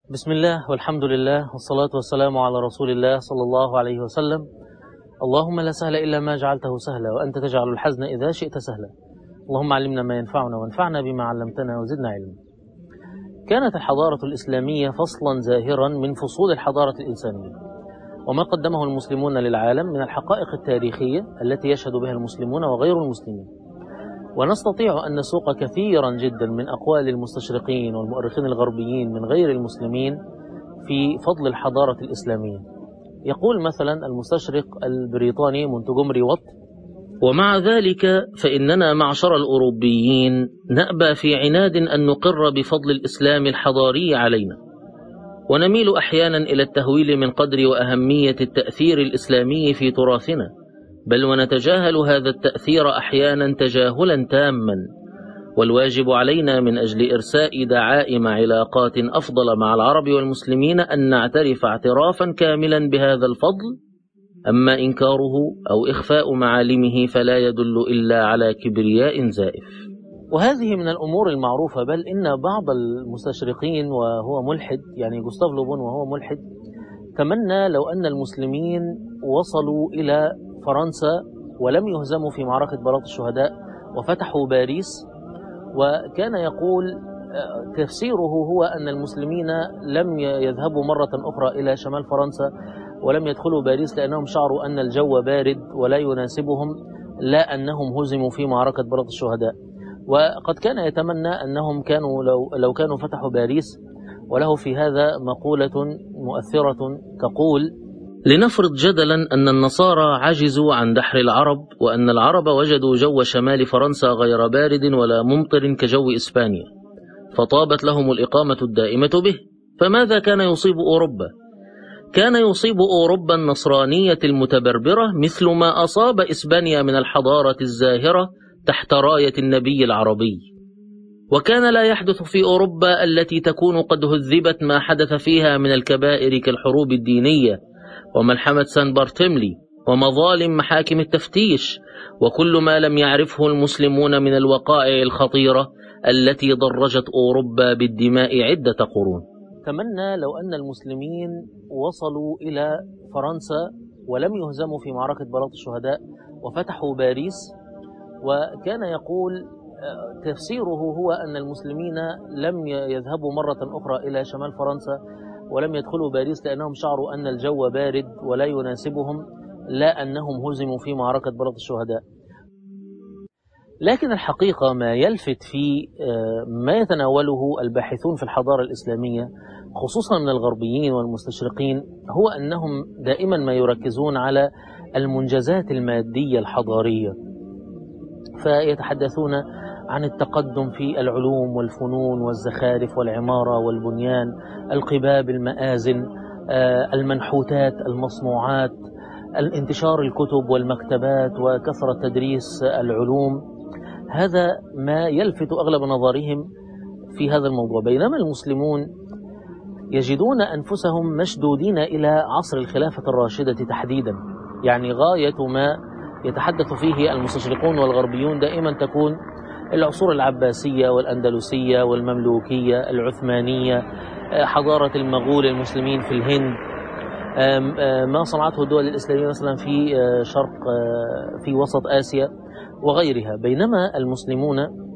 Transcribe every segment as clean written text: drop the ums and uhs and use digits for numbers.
بسم الله والحمد لله والصلاة والسلام على رسول الله صلى الله عليه وسلم. اللهم لا سهل إلا ما جعلته سهلا، وأنت تجعل الحزن إذا شئت سهلا. اللهم علمنا ما ينفعنا وانفعنا بما علمتنا وزدنا علما. كانت الحضارة الإسلامية فصلا زاهرا من فصول الحضارة الإنسانية، وما قدمه المسلمون للعالم من الحقائق التاريخية التي يشهد بها المسلمون وغير المسلمين. ونستطيع أن نسوق كثيرا جدا من أقوال المستشرقين والمؤرخين الغربيين من غير المسلمين في فضل الحضارة الإسلامية. يقول مثلا المستشرق البريطاني مونتجومري وات: ومع ذلك فإننا معشر الأوروبيين نأبى في عناد أن نقر بفضل الإسلام الحضاري علينا، ونميل أحيانا إلى التهويل من قدر وأهمية التأثير الإسلامي في تراثنا، بل ونتجاهل هذا التأثير أحيانا تجاهلا تاما. والواجب علينا من أجل إرساء دعائم علاقات أفضل مع العرب والمسلمين أن نعترف اعترافا كاملا بهذا الفضل، أما إنكاره أو إخفاء معالمه فلا يدل إلا على كبرياء زائف. وهذه من الأمور المعروفة، بل إن بعض المستشرقين وهو ملحد، يعني جوستاف لوبون وهو ملحد، تمنى لو أن المسلمين وصلوا إلى فرنسا ولم يهزموا في معركة بلاط الشهداء وفتحوا باريس. وكان يقول تفسيره هو أن المسلمين لم يذهبوا مرة أخرى إلى شمال فرنسا ولم يدخلوا باريس لأنهم شعروا أن الجو بارد ولا يناسبهم، لا أنهم هزموا في معركة بلاط الشهداء. وقد كان يتمنى أنهم كانوا لو كانوا فتحوا باريس. وله في هذا مقولة مؤثرة تقول: لنفرض جدلا أن النصارى عجزوا عن دحر العرب، وأن العرب وجدوا جو شمال فرنسا غير بارد ولا ممطر كجو إسبانيا، فطابت لهم الإقامة الدائمة به، فماذا كان يصيب أوروبا؟ كان يصيب أوروبا النصرانية المتبربرة مثل ما أصاب إسبانيا من الحضارة الزاهرة تحت راية النبي العربي. وكان لا يحدث في أوروبا التي تكون قد هذبت ما حدث فيها من الكبائر كالحروب الدينية وملحمة سان بارتملي ومظالم محاكم التفتيش وكل ما لم يعرفه المسلمون من الوقائع الخطيرة التي ضرجت أوروبا بالدماء عدة قرون. تمنى لو أن المسلمين وصلوا إلى فرنسا ولم يهزموا في معركة بلاط الشهداء وفتحوا باريس. وكان يقول تفسيره هو أن المسلمين لم يذهبوا مرة أخرى إلى شمال فرنسا ولم يدخلوا باريس لأنهم شعروا أن الجو بارد ولا يناسبهم، لا أنهم هزموا في معركة بلاط الشهداء. لكن الحقيقة ما يلفت في ما يتناوله الباحثون في الحضارة الإسلامية خصوصا من الغربيين والمستشرقين هو أنهم دائما ما يركزون على المنجزات المادية الحضارية، فيتحدثون عن التقدم في العلوم والفنون والزخارف والعمارة والبنيان، القباب، المآذن، المنحوتات، المصنوعات، الانتشار الكتب والمكتبات وكثرة تدريس العلوم. هذا ما يلفت أغلب نظرهم في هذا الموضوع، بينما المسلمون يجدون أنفسهم مشدودين إلى عصر الخلافة الراشدة تحديدا. يعني غاية ما يتحدث فيه المستشرقون والغربيون دائما تكون العصور العباسية والأندلسية والمملوكية العثمانية، حضارة المغول المسلمين في الهند، ما صنعته الدول الإسلامية مثلا في في وسط آسيا وغيرها. بينما المسلمون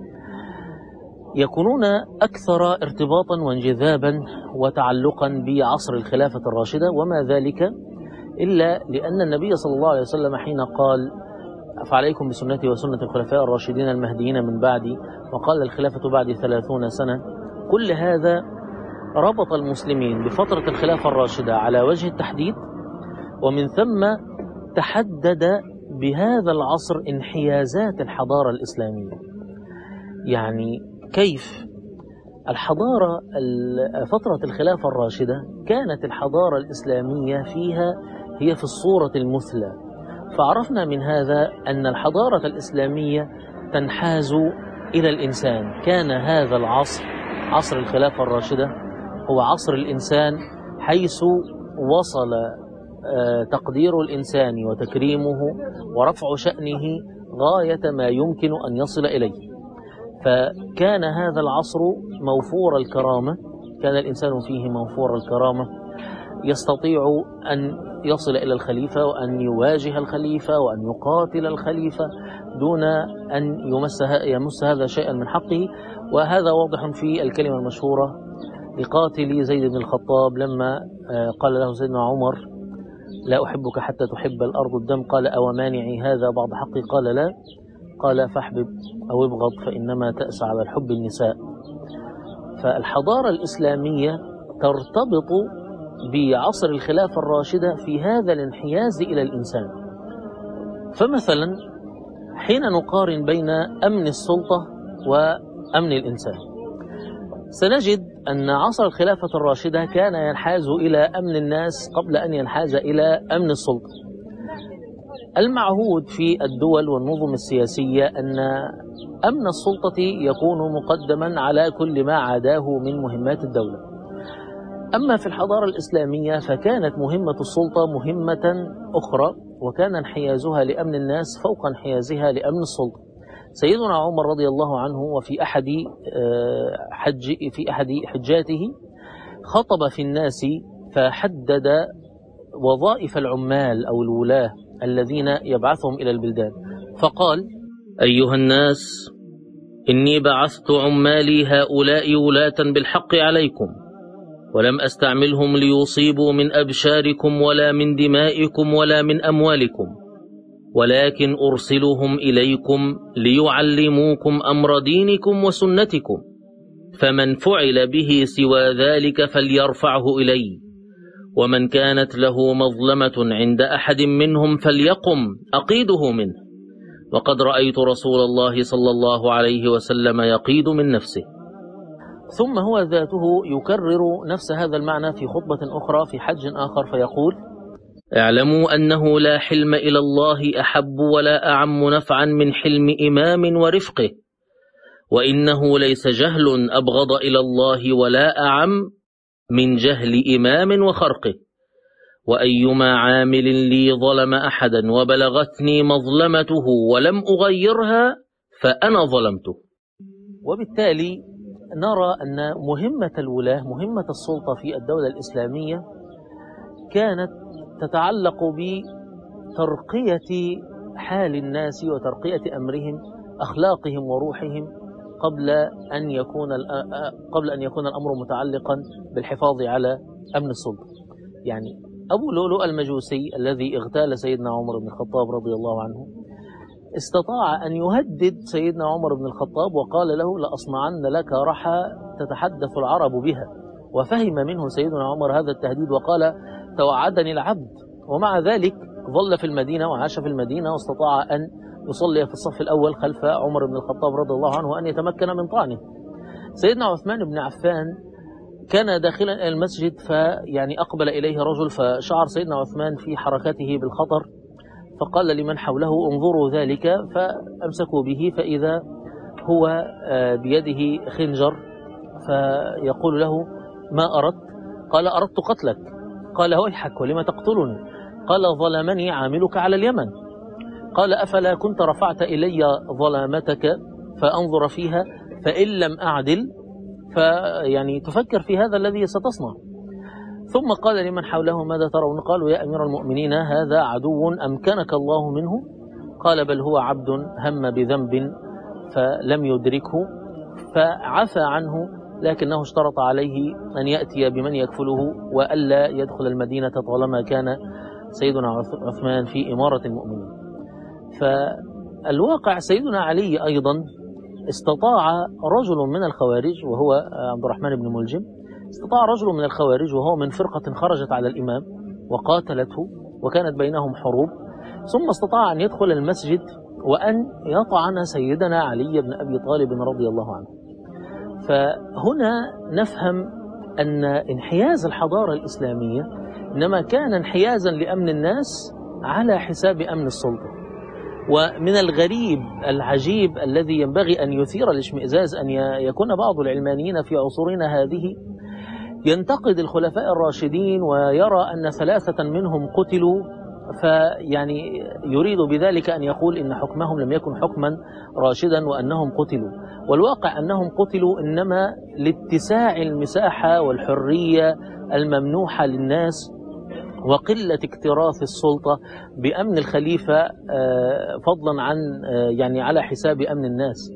يكونون أكثر ارتباطا وانجذابا وتعلقا بعصر الخلافة الراشدة، وما ذلك إلا لأن النبي صلى الله عليه وسلم حين قال: فعليكم بسنتي وسنة الخلفاء الراشدين المهديين من بعدي، وقال: الخلافة بعدي 30 سنة، كل هذا ربط المسلمين بفترة الخلافة الراشدة على وجه التحديد، ومن ثم تحدد بهذا العصر انحيازات الحضارة الإسلامية. يعني كيف الحضارة فترة الخلافة الراشدة كانت الحضارة الإسلامية فيها هي في الصورة المثلى، فعرفنا من هذا أن الحضارة الإسلامية تنحاز إلى الإنسان. كان هذا العصر، عصر الخلافة الراشدة، هو عصر الإنسان، حيث وصل تقدير الإنسان وتكريمه ورفع شأنه غاية ما يمكن أن يصل إليه. فكان هذا العصر موفور الكرامة، كان الإنسان فيه موفور الكرامة، يستطيع أن يصل إلى الخليفة وأن يواجه الخليفة وأن يقاتل الخليفة دون أن يمس هذا شيئا من حقه. وهذا واضح في الكلمة المشهورة لقاتل زيد بن الخطاب لما قال له سيدنا عمر: لا أحبك حتى تحب الأرض الدم. قال: أو مانعي هذا بعض حقي؟ قال: لا. قال: فاحبب أو ابغض فإنما تأسى على الحب النساء. فالحضارة الإسلامية ترتبط بعصر الخلافة الراشدة في هذا الانحياز إلى الإنسان. فمثلا حين نقارن بين أمن السلطة وأمن الإنسان، سنجد أن عصر الخلافة الراشدة كان ينحاز إلى أمن الناس قبل أن ينحاز إلى أمن السلطة. المعهود في الدول والنظم السياسية أن أمن السلطة يكون مقدما على كل ما عداه من مهمات الدولة. أما في الحضارة الإسلامية فكانت مهمة السلطة مهمة أخرى، وكان انحيازها لأمن الناس فوق انحيازها لأمن السلطة. سيدنا عمر رضي الله عنه وفي أحد حجاته خطب في الناس فحدد وظائف العمال أو الولاة الذين يبعثهم إلى البلدان، فقال: أيها الناس، إني بعثت عمالي هؤلاء ولاة بالحق عليكم، ولم أستعملهم ليصيبوا من أبشاركم ولا من دمائكم ولا من أموالكم، ولكن أرسلهم إليكم ليعلموكم أمر دينكم وسنتكم، فمن فعل به سوى ذلك فليرفعه إلي، ومن كانت له مظلمة عند أحد منهم فليقم أقيده منه، وقد رأيت رسول الله صلى الله عليه وسلم يقيد من نفسه. ثم هو ذاته يكرر نفس هذا المعنى في خطبة أخرى في حج آخر فيقول: اعلموا أنه لا حلم إلى الله أحب ولا أعم نفعا من حلم إمام ورفقه، وإنه ليس جهل أبغض إلى الله ولا أعم من جهل إمام وخرقه، وأيما عامل لي ظلم أحدا وبلغتني مظلمته ولم أغيرها فأنا ظلمته. وبالتالي نرى أن مهمة الولاة، مهمة السلطة في الدولة الإسلامية كانت تتعلق بترقية حال الناس وترقية أمرهم، أخلاقهم وروحهم، قبل أن يكون الأمر متعلقا بالحفاظ على أمن السلطة. يعني أبو لؤلؤ المجوسي الذي اغتال سيدنا عمر بن الخطاب رضي الله عنه استطاع أن يهدد سيدنا عمر بن الخطاب وقال له: لأصنعن لك رحى تتحدث العرب بها. وفهم منه سيدنا عمر هذا التهديد وقال: توعدني العبد. ومع ذلك ظل في المدينة وعاش في المدينة، واستطاع أن يصلي في الصف الأول خلف عمر بن الخطاب رضي الله عنه وأن يتمكن من طعنه. سيدنا عثمان بن عفان كان داخلا إلى المسجد، فيعني أقبل إليه رجل، فشعر سيدنا عثمان في حركته بالخطر، فقال لمن حوله: انظروا ذلك. فأمسكوا به فإذا هو بيده خنجر، فيقول له: ما أردت؟ قال: أردت قتلك. قال: ويحك، ولم تقتلني؟ قال: ظلمني عاملك على اليمن. قال: أفلا كنت رفعت إلي ظلامتك فأنظر فيها، فإن لم أعدل فيعني تفكر في هذا الذي ستصنع. ثم قال لمن حوله: ماذا ترون؟ قالوا: يا أمير المؤمنين، هذا عدو أمكنك الله منه. قال: بل هو عبد هم بذنب فلم يدركه فعفى عنه، لكنه اشترط عليه أن يأتي بمن يكفله وألا يدخل المدينة طالما كان سيدنا عثمان في إمارة المؤمنين. فالواقع سيدنا علي أيضا استطاع رجل من الخوارج، وهو عبد الرحمن بن ملجم، استطاع رجل من الخوارج وهو من فرقة خرجت على الإمام وقاتلته وكانت بينهم حروب، ثم استطاع أن يدخل المسجد وأن يطعن سيدنا علي بن أبي طالب رضي الله عنه. فهنا نفهم أن انحياز الحضارة الإسلامية إنما كان انحيازا لأمن الناس على حساب أمن السلطة. ومن الغريب العجيب الذي ينبغي أن يثير الاشمئزاز أن يكون بعض العلمانيين في عصورنا هذه ينتقد الخلفاء الراشدين ويرى أن 3 منهم قتلوا فيعني يريد بذلك أن يقول إن حكمهم لم يكن حكما راشدا وأنهم قتلوا، والواقع أنهم قتلوا إنما لاتساع المساحة والحرية الممنوحة للناس وقلة اكتراث السلطة بأمن الخليفة فضلا عن يعني على حساب أمن الناس.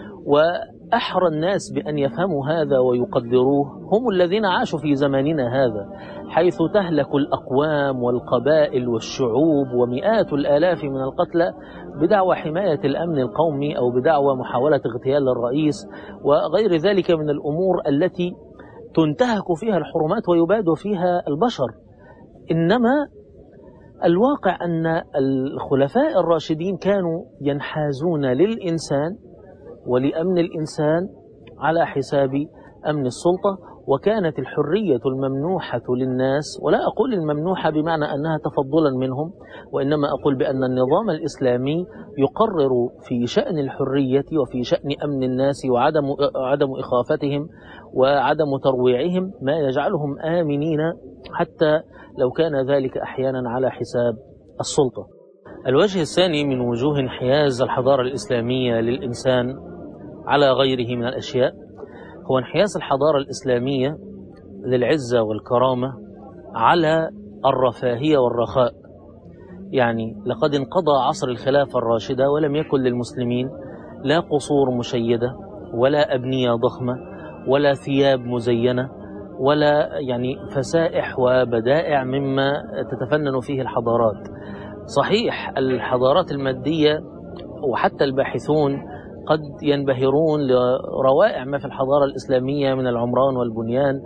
وأحرى الناس بأن يفهموا هذا ويقدروه هم الذين عاشوا في زماننا هذا، حيث تهلك الأقوام والقبائل والشعوب ومئات الآلاف من القتلى بدعوى حماية الأمن القومي أو بدعوى محاولة اغتيال الرئيس وغير ذلك من الأمور التي تنتهك فيها الحرمات ويباد فيها البشر. إنما الواقع أن الخلفاء الراشدين كانوا ينحازون للإنسان ولأمن الإنسان على حساب أمن السلطة، وكانت الحرية الممنوحة للناس، ولا أقول الممنوحة بمعنى أنها تفضلا منهم، وإنما أقول بأن النظام الإسلامي يقرر في شأن الحرية وفي شأن أمن الناس وعدم إخافتهم وعدم ترويعهم ما يجعلهم آمنين حتى لو كان ذلك أحيانا على حساب السلطة. الوجه الثاني من وجوه انحياز الحضارة الإسلامية للإنسان على غيره من الأشياء هو انحياز الحضارة الإسلامية للعزة والكرامة على الرفاهية والرخاء. يعني لقد انقضى عصر الخلافة الراشدة ولم يكن للمسلمين لا قصور مشيدة ولا أبنية ضخمة ولا ثياب مزينة ولا يعني فسائح وبدائع مما تتفنن فيه الحضارات. صحيح الحضارات المادية وحتى الباحثون قد ينبهرون لروائع ما في الحضارة الإسلامية من العمران والبنيان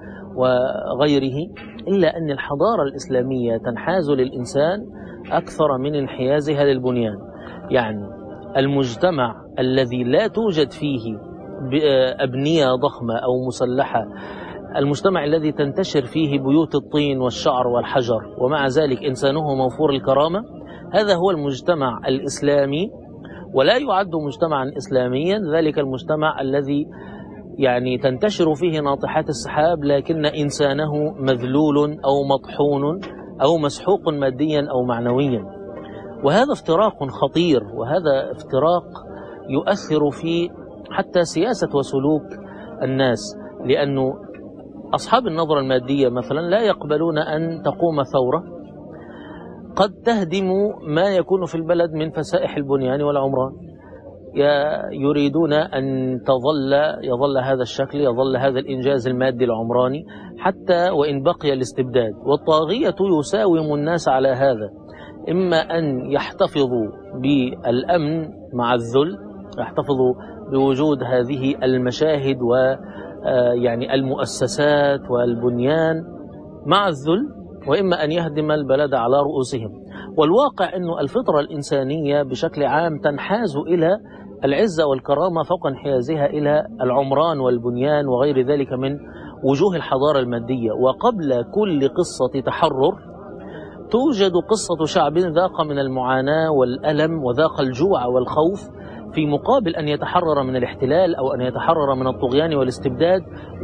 وغيره، إلا أن الحضارة الإسلامية تنحاز للإنسان أكثر من انحيازها للبنيان. يعني المجتمع الذي لا توجد فيه أبنية ضخمة أو مسلحة، المجتمع الذي تنتشر فيه بيوت الطين والشعر والحجر ومع ذلك إنسانه موفور الكرامة، هذا هو المجتمع الإسلامي، ولا يعد مجتمعا إسلاميا ذلك المجتمع الذي يعني تنتشر فيه ناطحات السحاب لكن إنسانه مذلول أو مطحون أو مسحوق ماديا أو معنويا. وهذا افتراق خطير، وهذا افتراق يؤثر في حتى سياسة وسلوك الناس، لأنه أصحاب النظرة المادية مثلا لا يقبلون أن تقوم ثورة قد تهدم ما يكون في البلد من فسائح البنيان والعمران. يريدون أن يظل هذا الشكل، يظل هذا الإنجاز المادي العمراني حتى وإن بقي الاستبداد. والطاغية يساوم الناس على هذا، إما أن يحتفظوا بالأمن مع الذل، يحتفظوا بوجود هذه المشاهد ويعني المؤسسات والبنيان مع الذل، وإما أن يهدم البلد على رؤوسهم. والواقع أن الفطرة الإنسانية بشكل عام تنحاز إلى العزة والكرامة فوق انحيازها إلى العمران والبنيان وغير ذلك من وجوه الحضارة المادية. وقبل كل قصة تحرر توجد قصة شعب ذاق من المعاناة والألم وذاق الجوع والخوف في مقابل أن يتحرر من الاحتلال أو أن يتحرر من الطغيان والاستبداد،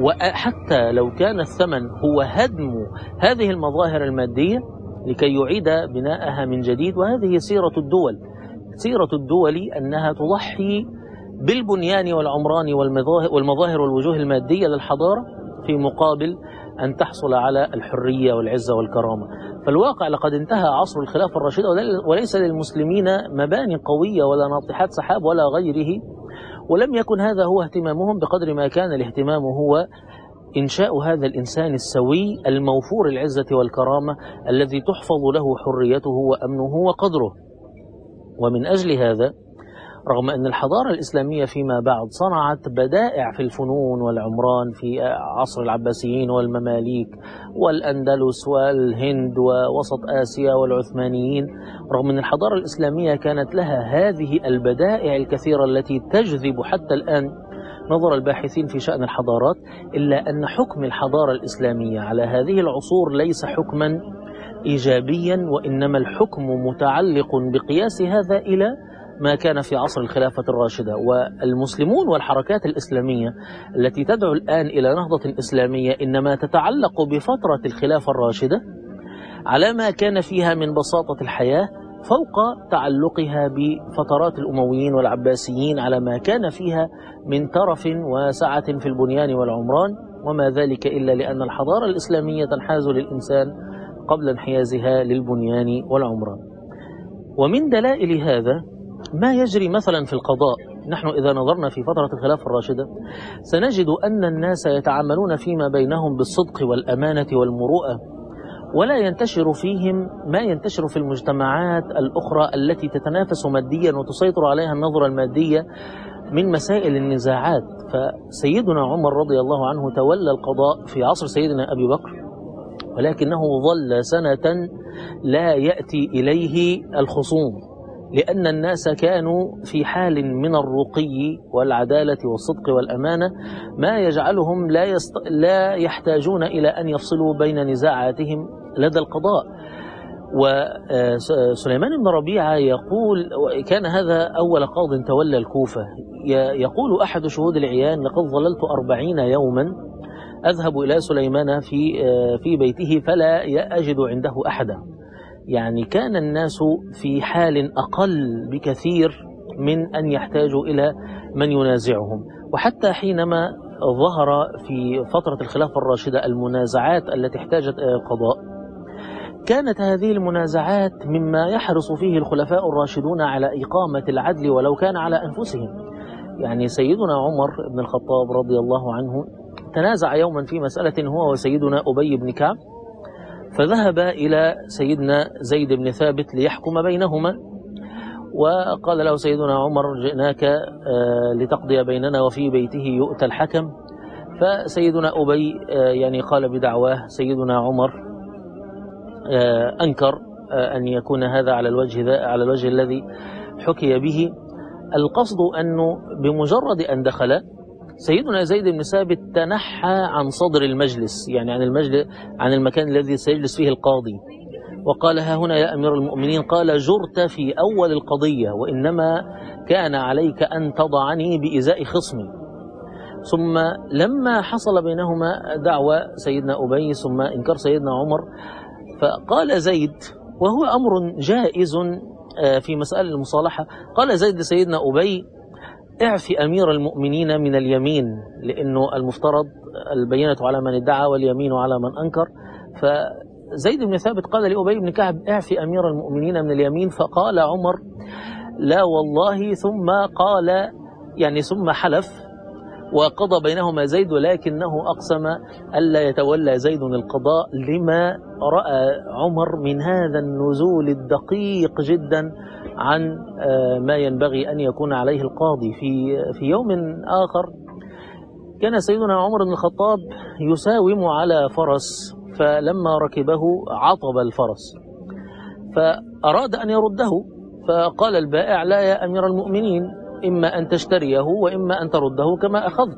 وحتى لو كان الثمن هو هدم هذه المظاهر المادية لكي يعيد بناءها من جديد. وهذه سيرة الدول، سيرة الدول أنها تضحي بالبنيان والعمران والمظاهر والوجوه المادية للحضارة في مقابل أن تحصل على الحرية والعزة والكرامة. فالواقع لقد انتهى عصر الخلافة الراشدة وليس للمسلمين مباني قوية ولا ناطحات سحاب ولا غيره، ولم يكن هذا هو اهتمامهم بقدر ما كان الاهتمام هو إنشاء هذا الإنسان السوي الموفور العزة والكرامة الذي تحفظ له حريته وأمنه وقدره. ومن أجل هذا رغم أن الحضارة الإسلامية فيما بعد صنعت بدائع في الفنون والعمران في عصر العباسيين والمماليك والأندلس والهند ووسط آسيا والعثمانيين، رغم أن الحضارة الإسلامية كانت لها هذه البدائع الكثيرة التي تجذب حتى الآن نظر الباحثين في شأن الحضارات، إلا أن حكم الحضارة الإسلامية على هذه العصور ليس حكما إيجابيا، وإنما الحكم متعلق بقياس هذا إلى ما كان في عصر الخلافة الراشدة. والمسلمون والحركات الإسلامية التي تدعو الآن إلى نهضة إسلامية إنما تتعلق بفترة الخلافة الراشدة، على ما كان فيها من بساطة الحياة، فوق تعلقها بفترات الأمويين والعباسيين على ما كان فيها من ترف وسعة في البنيان والعمران، وما ذلك إلا لأن الحضارة الإسلامية تنحاز للإنسان قبل انحيازها للبنيان والعمران. ومن دلائل هذا ما يجري مثلا في القضاء. نحن إذا نظرنا في فترة الخلافة الراشدة سنجد أن الناس يتعاملون فيما بينهم بالصدق والأمانة والمروءة، ولا ينتشر فيهم ما ينتشر في المجتمعات الأخرى التي تتنافس ماديا وتسيطر عليها النظرة المادية من مسائل النزاعات. فسيدنا عمر رضي الله عنه تولى القضاء في عصر سيدنا أبي بكر، ولكنه ظل سنة لا يأتي إليه الخصوم، لأن الناس كانوا في حال من الرقي والعدالة والصدق والأمانة ما يجعلهم لا يحتاجون إلى أن يفصلوا بين نزاعاتهم لدى القضاء. وسليمان بن ربيعة يقول، كان هذا أول قاض تولى الكوفة، يقول أحد شهود العيان: لقد ظللت 40 يوما أذهب إلى سليمان في بيته فلا أجد عنده أحدا. يعني كان الناس في حال أقل بكثير من أن يحتاجوا إلى من ينازعهم. وحتى حينما ظهر في فترة الخلافة الراشدة المنازعات التي احتاجت قضاء، كانت هذه المنازعات مما يحرص فيه الخلفاء الراشدون على إقامة العدل ولو كان على أنفسهم. يعني سيدنا عمر بن الخطاب رضي الله عنه تنازع يوما في مسألة هو وسيدنا أبي بن كعب، فذهب إلى سيدنا زيد بن ثابت ليحكم بينهما، وقال له سيدنا عمر: جئناك لتقضي بيننا وفي بيته يؤتى الحكم. فسيدنا أبي يعني قال بدعواه، سيدنا عمر أنكر أن يكون هذا على الوجه الذي حكي به. القصد أنه بمجرد أن دخل سيدنا زيد بن ثابت تنحى عن صدر المجلس، يعني عن المكان الذي سيجلس فيه القاضي، وقال: ها هنا يا أمير المؤمنين. قال: جرت في أول القضية، وإنما كان عليك أن تضعني بإزاء خصمي. ثم لما حصل بينهما دعوى سيدنا أبي ثم إنكار سيدنا عمر، فقال زيد، وهو أمر جائز في مسألة المصالحة، قال زيد لسيدنا أبي: اعفي أمير المؤمنين من اليمين، لأنه المفترض البينة على من ادعى واليمين على من أنكر. فزيد بن ثابت قال لأبي بن كعب: اعفي أمير المؤمنين من اليمين. فقال عمر: لا والله. ثم حلف وقضى بينهما زيد، ولكنه أقسم ألا يتولى زيد القضاء لما رأى عمر من هذا النزول الدقيق جدا عن ما ينبغي أن يكون عليه القاضي. في يوم آخر كان سيدنا عمر بن الخطاب يساوم على فرس، فلما ركبه عطب الفرس فأراد أن يرده، فقال البائع: لا يا أمير المؤمنين، إما أن تشتريه وإما أن ترده كما أخذت.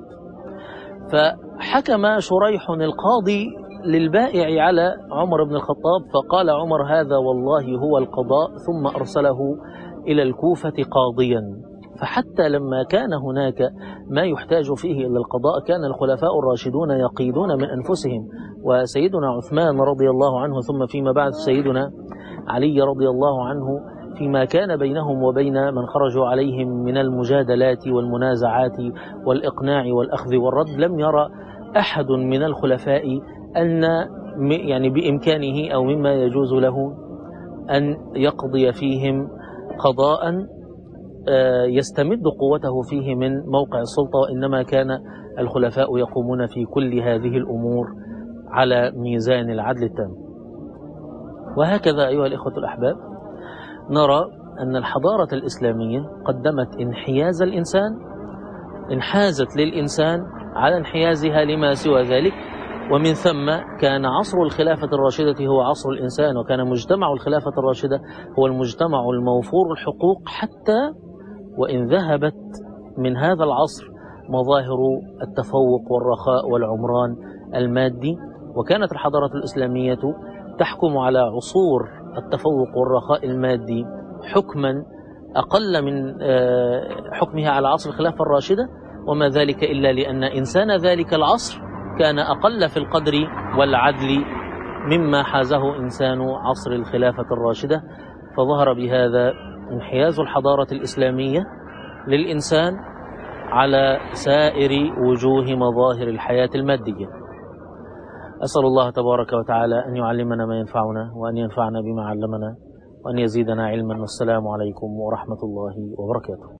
فحكم شريح القاضي للبائع على عمر بن الخطاب، فقال عمر: هذا والله هو القضاء، ثم أرسله إلى الكوفة قاضيا. فحتى لما كان هناك ما يحتاج فيه إلى القضاء كان الخلفاء الراشدون يقيدون من أنفسهم. وسيدنا عثمان رضي الله عنه ثم فيما بعد سيدنا علي رضي الله عنه فيما كان بينهم وبين من خرجوا عليهم من المجادلات والمنازعات والإقناع والأخذ والرد، لم يرى أحد من الخلفاء أن يعني بإمكانه أو مما يجوز له أن يقضي فيهم قضاء يستمد قوته فيه من موقع السلطة، وإنما كان الخلفاء يقومون في كل هذه الأمور على ميزان العدل التام. وهكذا أيها الإخوة الأحباب نرى أن الحضارة الإسلامية قدمت انحياز الإنسان، انحازت للإنسان على انحيازها لما سوى ذلك. ومن ثم كان عصر الخلافة الراشدة هو عصر الإنسان، وكان مجتمع الخلافة الراشدة هو المجتمع الموفور الحقوق، حتى وإن ذهبت من هذا العصر مظاهر التفوق والرخاء والعمران المادي. وكانت الحضارة الإسلامية تحكم على عصور التفوق والرخاء المادي حكما أقل من حكمها على عصر الخلافة الراشدة، وما ذلك إلا لأن إنسان ذلك العصر كان أقل في القدر والعدل مما حازه إنسان عصر الخلافة الراشدة، فظهر بهذا انحياز الحضارة الإسلامية للإنسان على سائر وجوه مظاهر الحياة المادية. أسأل الله تبارك وتعالى أن يعلمنا ما ينفعنا، وأن ينفعنا بما علمنا، وأن يزيدنا علما. والسلام عليكم ورحمة الله وبركاته.